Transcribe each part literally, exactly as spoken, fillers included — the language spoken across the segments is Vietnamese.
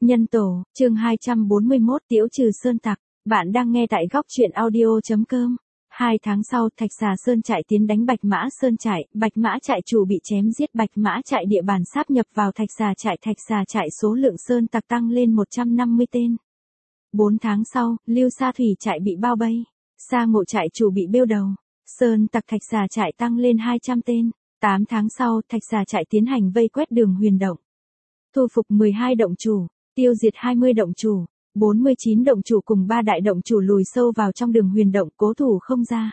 Nhân tổ, chương hai trăm bốn mươi mốt Tiễu trừ sơn tặc, bạn đang nghe tại góc truyện audio.com. Hai tháng sau, Thạch Xà Sơn trại tiến đánh Bạch Mã Sơn trại, Bạch Mã trại chủ bị chém giết, Bạch Mã trại địa bàn sáp nhập vào Thạch Xà trại, Thạch Xà trại số lượng sơn tặc tăng lên một trăm năm mươi tên. Bốn tháng sau, Lưu Sa Thủy trại bị bao vây, Sa Ngộ trại chủ bị bêu đầu, sơn tặc Thạch Xà trại tăng lên hai trăm tên. Tám tháng sau, Thạch Xà trại tiến hành vây quét Đường Huyền động, thu phục mười hai động chủ, tiêu diệt hai mươi động chủ, bốn mươi chín động chủ cùng ba đại động chủ lùi sâu vào trong Đường Huyền động, cố thủ không ra.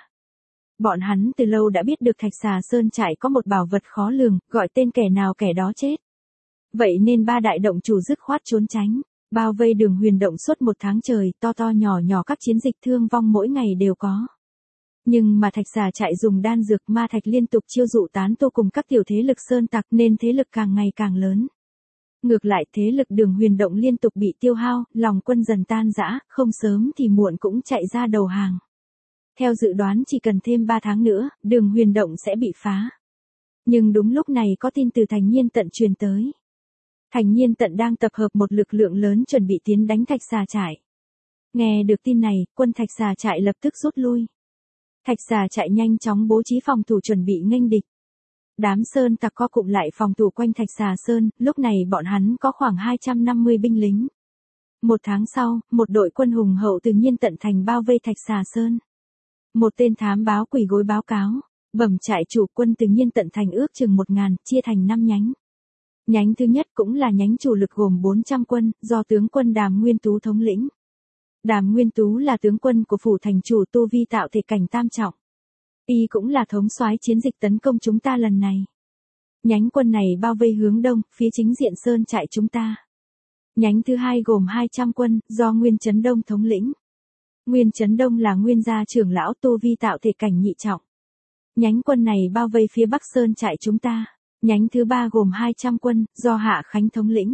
Bọn hắn từ lâu đã biết được Thạch Xà Sơn trại có một bảo vật khó lường, gọi tên kẻ nào kẻ đó chết. Vậy nên ba đại động chủ dứt khoát trốn tránh, bao vây Đường Huyền động suốt một tháng trời, to to nhỏ nhỏ các chiến dịch thương vong mỗi ngày đều có. Nhưng mà Thạch Xà trại dùng đan dược ma thạch liên tục chiêu dụ tán tu cùng các tiểu thế lực sơn tặc nên thế lực càng ngày càng lớn. Ngược lại thế lực Đường Huyền động liên tục bị tiêu hao, lòng quân dần tan rã, không sớm thì muộn cũng chạy ra đầu hàng. Theo dự đoán chỉ cần thêm ba tháng nữa, Đường Huyền động sẽ bị phá. Nhưng đúng lúc này có tin từ Thành Nhiên Tận truyền tới. Thành Nhiên Tận đang tập hợp một lực lượng lớn chuẩn bị tiến đánh Thạch Xà trại. Nghe được tin này, quân Thạch Xà trại lập tức rút lui. Thạch Xà trại nhanh chóng bố trí phòng thủ chuẩn bị nghênh địch. Đám sơn tặc co cụm lại phòng thủ quanh Thạch Xà Sơn, lúc này bọn hắn có khoảng hai trăm năm mươi binh lính. Một tháng sau, một đội quân hùng hậu từ Nhiên Tận thành bao vây Thạch Xà Sơn. Một tên thám báo quỳ gối báo cáo, bẩm trại chủ, quân từ Nhiên Tận thành ước chừng một ngàn, chia thành năm nhánh. Nhánh thứ nhất cũng là nhánh chủ lực gồm bốn trăm quân, do tướng quân Đàm Nguyên Tú thống lĩnh. Đàm Nguyên Tú là tướng quân của phủ thành chủ, tu vi tạo thể cảnh tam trọng. Y cũng là thống soái chiến dịch tấn công chúng ta lần này. Nhánh quân này bao vây hướng đông, phía chính diện sơn trại chúng ta. Nhánh thứ hai gồm hai trăm quân, do Nguyên Chấn Đông thống lĩnh. Nguyên Chấn Đông là nguyên gia trưởng lão, tu vi tạo thể cảnh nhị trọng. Nhánh quân này bao vây phía bắc sơn trại chúng ta. Nhánh thứ ba gồm hai trăm quân, do Hạ Khánh thống lĩnh.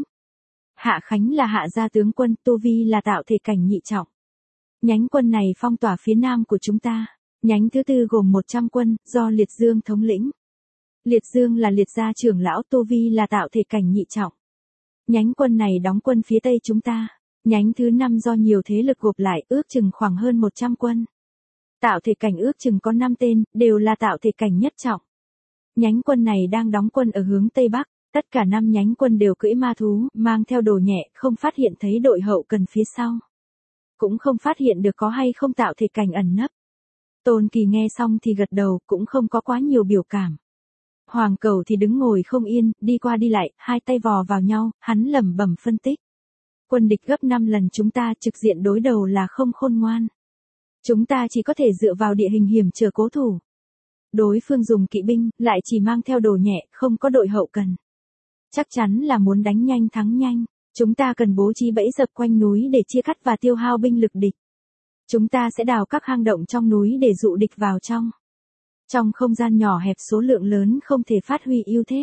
Hạ Khánh là hạ gia tướng quân, tu vi là tạo thể cảnh nhị trọng. Nhánh quân này phong tỏa phía nam của chúng ta. Nhánh thứ tư gồm một trăm quân, do Liệt Dương thống lĩnh. Liệt Dương là liệt gia trưởng lão, tu vi là tạo thể cảnh nhị trọng. Nhánh quân này đóng quân phía tây chúng ta. Nhánh thứ năm do nhiều thế lực gộp lại, ước chừng khoảng hơn một trăm quân. Tạo thể cảnh ước chừng có năm tên, đều là tạo thể cảnh nhất trọng. Nhánh quân này đang đóng quân ở hướng tây bắc, tất cả năm nhánh quân đều cưỡi ma thú, mang theo đồ nhẹ, không phát hiện thấy đội hậu cần phía sau. Cũng không phát hiện được có hay không tạo thể cảnh ẩn nấp. Tôn Kỳ nghe xong thì gật đầu, cũng không có quá nhiều biểu cảm. Hoàng Cầu thì đứng ngồi không yên, đi qua đi lại, hai tay vò vào nhau, hắn lẩm bẩm phân tích. Quân địch gấp năm lần chúng ta, trực diện đối đầu là không khôn ngoan. Chúng ta chỉ có thể dựa vào địa hình hiểm trở cố thủ. Đối phương dùng kỵ binh, lại chỉ mang theo đồ nhẹ, không có đội hậu cần. Chắc chắn là muốn đánh nhanh thắng nhanh. Chúng ta cần bố trí bẫy dập quanh núi để chia cắt và tiêu hao binh lực địch. Chúng ta sẽ đào các hang động trong núi để dụ địch vào trong. Trong không gian nhỏ hẹp số lượng lớn không thể phát huy ưu thế.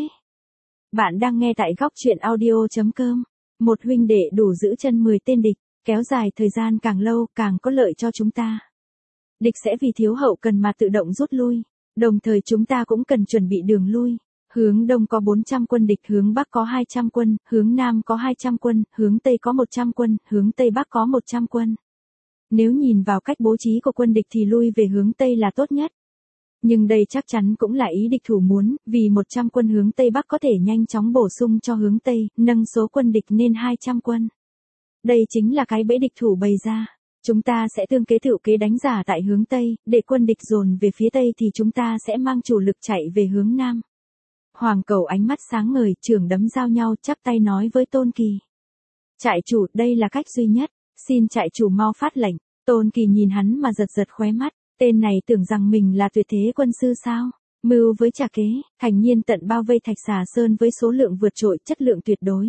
Bạn đang nghe tại góc truyện audio.com. Một huynh đệ đủ giữ chân mười tên địch, kéo dài thời gian càng lâu càng có lợi cho chúng ta. Địch sẽ vì thiếu hậu cần mà tự động rút lui, đồng thời chúng ta cũng cần chuẩn bị đường lui. Hướng đông có bốn trăm quân địch, hướng bắc có hai trăm quân, hướng nam có hai trăm quân, hướng tây có một trăm quân, hướng tây bắc có một trăm quân. Nếu nhìn vào cách bố trí của quân địch thì lui về hướng tây là tốt nhất. Nhưng đây chắc chắn cũng là ý địch thủ muốn, vì một trăm quân hướng tây bắc có thể nhanh chóng bổ sung cho hướng tây, nâng số quân địch lên hai trăm quân. Đây chính là cái bẫy địch thủ bày ra. Chúng ta sẽ tương kế tựu kế đánh giả tại hướng tây, để quân địch dồn về phía tây thì chúng ta sẽ mang chủ lực chạy về hướng nam. Hoàng Cầu ánh mắt sáng ngời, trường đấm giao nhau, chắp tay nói với Tôn Kỳ. Trại chủ, đây là cách duy nhất, xin trại chủ mau phát lệnh. Tôn Kỳ nhìn hắn mà giật giật khóe mắt, tên này tưởng rằng mình là tuyệt thế quân sư sao? Mưu với trà kế, Thành Nhiên Tận bao vây Thạch Xà Sơn với số lượng vượt trội, chất lượng tuyệt đối.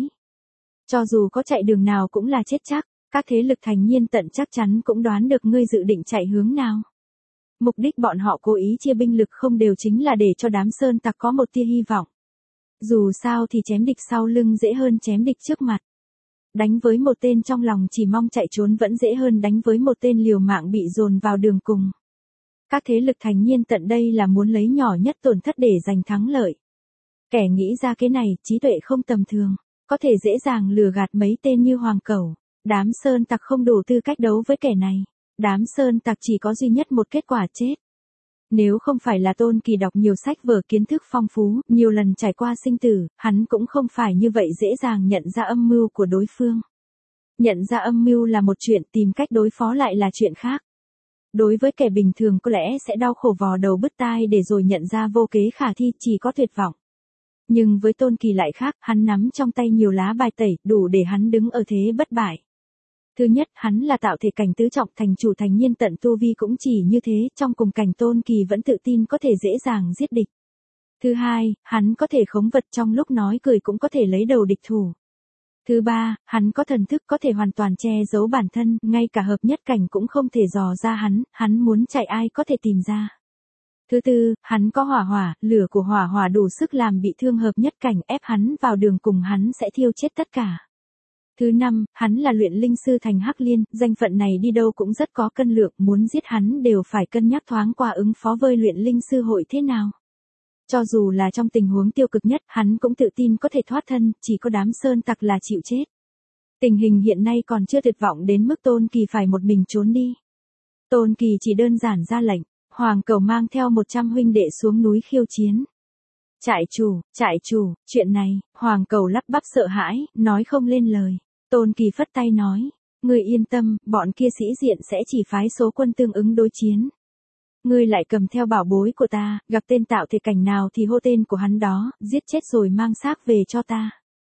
Cho dù có chạy đường nào cũng là chết chắc, các thế lực Thành Nhiên Tận chắc chắn cũng đoán được ngươi dự định chạy hướng nào. Mục đích bọn họ cố ý chia binh lực không đều chính là để cho đám sơn tặc có một tia hy vọng. Dù sao thì chém địch sau lưng dễ hơn chém địch trước mặt. Đánh với một tên trong lòng chỉ mong chạy trốn vẫn dễ hơn đánh với một tên liều mạng bị dồn vào đường cùng. Các thế lực Thành Nhiên Tận đây là muốn lấy nhỏ nhất tổn thất để giành thắng lợi. Kẻ nghĩ ra cái này, trí tuệ không tầm thường. có thể dễ dàng lừa gạt mấy tên như Hoàng Cẩu. Đám sơn tặc không đủ tư cách đấu với kẻ này. Đám sơn tặc chỉ có duy nhất một kết quả chết. Nếu không phải là Tôn Kỳ đọc nhiều sách vở kiến thức phong phú, nhiều lần trải qua sinh tử, hắn cũng không phải như vậy dễ dàng nhận ra âm mưu của đối phương. Nhận ra âm mưu là một chuyện, tìm cách đối phó lại là chuyện khác. Đối với kẻ bình thường có lẽ sẽ đau khổ vò đầu bứt tai để rồi nhận ra vô kế khả thi, chỉ có tuyệt vọng. Nhưng với Tôn Kỳ lại khác, hắn nắm trong tay nhiều lá bài tẩy, đủ để hắn đứng ở thế bất bại. Thứ nhất, hắn là tạo thể cảnh tứ trọng, thành chủ thành nhiên tận tu vi cũng chỉ như thế, trong cùng cảnh Tôn Kỳ vẫn tự tin có thể dễ dàng giết địch. Thứ hai, hắn có thể khống vật, trong lúc nói cười cũng có thể lấy đầu địch thủ. Thứ ba, hắn có thần thức có thể hoàn toàn che giấu bản thân, ngay cả hợp nhất cảnh cũng không thể dò ra hắn, hắn muốn chạy ai có thể tìm ra. Thứ tư, hắn có hỏa hỏa, lửa của hỏa hỏa đủ sức làm bị thương hợp nhất cảnh, ép hắn vào đường cùng hắn sẽ thiêu chết tất cả. Thứ năm, hắn là luyện linh sư thành Hắc Liên, danh phận này đi đâu cũng rất có cân lượng, muốn giết hắn đều phải cân nhắc thoáng qua ứng phó với luyện linh sư hội thế nào. Cho dù là trong tình huống tiêu cực nhất, hắn cũng tự tin có thể thoát thân, chỉ có đám sơn tặc là chịu chết. Tình hình hiện nay còn chưa tuyệt vọng đến mức Tôn Kỳ phải một mình trốn đi. Tôn Kỳ chỉ đơn giản ra lệnh, Hoàng Cẩu mang theo một trăm huynh đệ xuống núi khiêu chiến. Trại chủ, trại chủ, chuyện này, Hoàng Cẩu lắp bắp sợ hãi, nói không lên lời. Tôn Kỳ phất tay nói, ngươi yên tâm, bọn kia sĩ diện sẽ chỉ phái số quân tương ứng đối chiến. Ngươi lại cầm theo bảo bối của ta, gặp tên tạo thể cảnh nào thì hô tên của hắn đó, giết chết rồi mang xác về cho ta.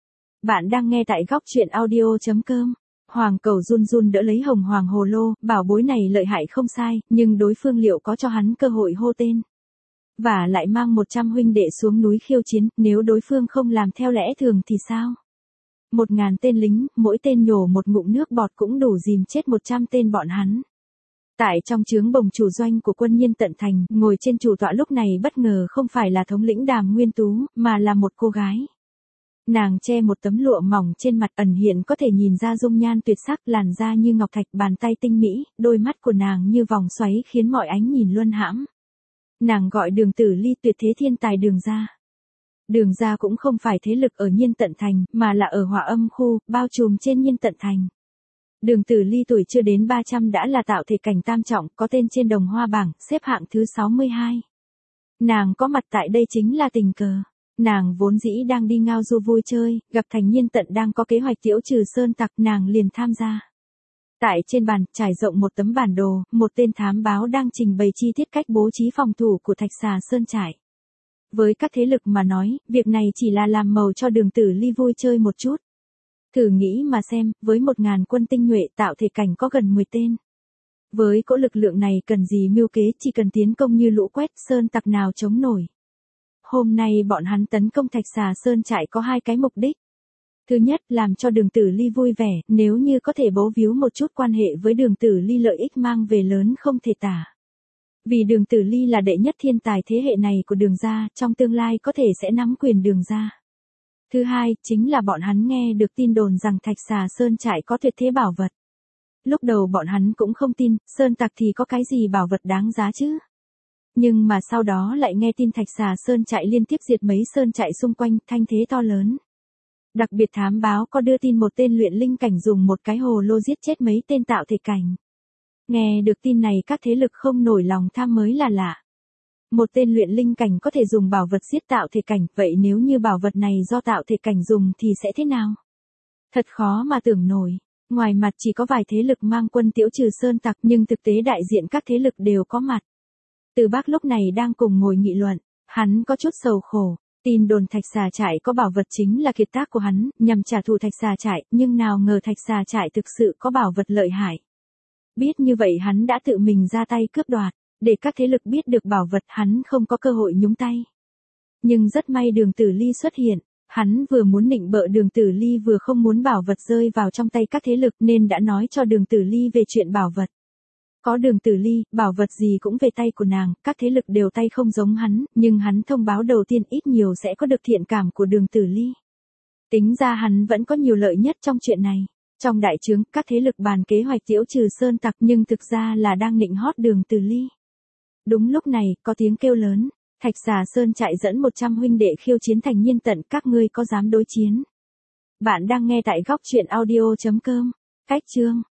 Bạn đang nghe tại góc truyện audio chấm com. Hoàng Cẩu run run đỡ lấy hồng hoàng hồ lô, bảo bối này lợi hại không sai, nhưng đối phương liệu có cho hắn cơ hội hô tên. Và lại mang một trăm huynh đệ xuống núi khiêu chiến, nếu đối phương không làm theo lẽ thường thì sao? Một ngàn tên lính, mỗi tên nhổ một ngụm nước bọt cũng đủ dìm chết một trăm tên bọn hắn. Tại trong trướng bồng chủ doanh của quân Nhiên Tận Thành, ngồi trên chủ tọa lúc này bất ngờ không phải là thống lĩnh Đàm Nguyên Tú, mà là một cô gái. Nàng che một tấm lụa mỏng trên mặt, ẩn hiện có thể nhìn ra dung nhan tuyệt sắc, làn da như ngọc thạch, bàn tay tinh mỹ, đôi mắt của nàng như vòng xoáy khiến mọi ánh nhìn luân hãm. Nàng gọi Đường Tử Ly, tuyệt thế thiên tài Đường gia. Đường gia cũng không phải thế lực ở Nhiên Tận Thành, mà là ở Hỏa Âm khu, bao trùm trên Nhiên Tận Thành. Đường Tử Ly tuổi chưa đến ba trăm đã là tạo thể cảnh tam trọng, có tên trên đồng hoa bảng, xếp hạng thứ sáu mươi hai. Nàng có mặt tại đây chính là tình cờ. Nàng vốn dĩ đang đi ngao du vui chơi, gặp Thành Nhiên Tận đang có kế hoạch tiễu trừ sơn tặc, nàng liền tham gia. Tại trên bàn, trải rộng một tấm bản đồ, một tên thám báo đang trình bày chi tiết cách bố trí phòng thủ của Thạch Xà Sơn trại. Với các thế lực mà nói, việc này chỉ là làm màu cho Đường Tử Ly vui chơi một chút. Thử nghĩ mà xem, với một ngàn quân tinh nhuệ tạo thể cảnh có gần mười tên. Với cỗ lực lượng này cần gì mưu kế, chỉ cần tiến công như lũ quét, sơn tặc nào chống nổi. Hôm nay bọn hắn tấn công Thạch Xà Sơn trại có hai cái mục đích. Thứ nhất, làm cho Đường Tử Ly vui vẻ, nếu như có thể bấu víu một chút quan hệ với Đường Tử Ly lợi ích mang về lớn không thể tả. Vì Đường Tử Ly là đệ nhất thiên tài thế hệ này của Đường gia, trong tương lai có thể sẽ nắm quyền Đường gia. Thứ hai, chính là bọn hắn nghe được tin đồn rằng Thạch Xà Sơn trại có tuyệt thế bảo vật. Lúc đầu bọn hắn cũng không tin, sơn tặc thì có cái gì bảo vật đáng giá chứ. Nhưng mà sau đó lại nghe tin Thạch Xà Sơn trại liên tiếp diệt mấy sơn trại xung quanh, thanh thế to lớn. Đặc biệt thám báo có đưa tin một tên luyện linh cảnh dùng một cái hồ lô giết chết mấy tên tạo thể cảnh. Nghe được tin này các thế lực không nổi lòng tham mới là lạ. Một tên luyện linh cảnh có thể dùng bảo vật giết tạo thể cảnh, vậy nếu như bảo vật này do tạo thể cảnh dùng thì sẽ thế nào? Thật khó mà tưởng nổi. Ngoài mặt chỉ có vài thế lực mang quân tiễu trừ sơn tặc, nhưng thực tế đại diện các thế lực đều có mặt. Từ Bác lúc này đang cùng ngồi nghị luận, hắn có chút sầu khổ. Tin đồn Thạch Xà trại có bảo vật chính là kiệt tác của hắn, nhằm trả thù Thạch Xà trại, nhưng nào ngờ Thạch Xà trại thực sự có bảo vật lợi hại. Biết như vậy hắn đã tự mình ra tay cướp đoạt, để các thế lực biết được bảo vật, hắn không có cơ hội nhúng tay. Nhưng rất may Đường Tử Ly xuất hiện, hắn vừa muốn nịnh bợ Đường Tử Ly vừa không muốn bảo vật rơi vào trong tay các thế lực nên đã nói cho Đường Tử Ly về chuyện bảo vật. Có Đường Tử Ly, bảo vật gì cũng về tay của nàng, các thế lực đều tay không giống hắn, nhưng hắn thông báo đầu tiên ít nhiều sẽ có được thiện cảm của Đường Tử Ly. Tính ra hắn vẫn có nhiều lợi nhất trong chuyện này. Trong đại trướng, các thế lực bàn kế hoạch tiễu trừ sơn tặc nhưng thực ra là đang nịnh hót Đường Tử Ly. Đúng lúc này, có tiếng kêu lớn, Thạch Xà Sơn trại dẫn một trăm huynh đệ khiêu chiến Thành Nhiên Tận, các ngươi có dám đối chiến? Bạn đang nghe tại góc chuyện audio chấm com. Cách chương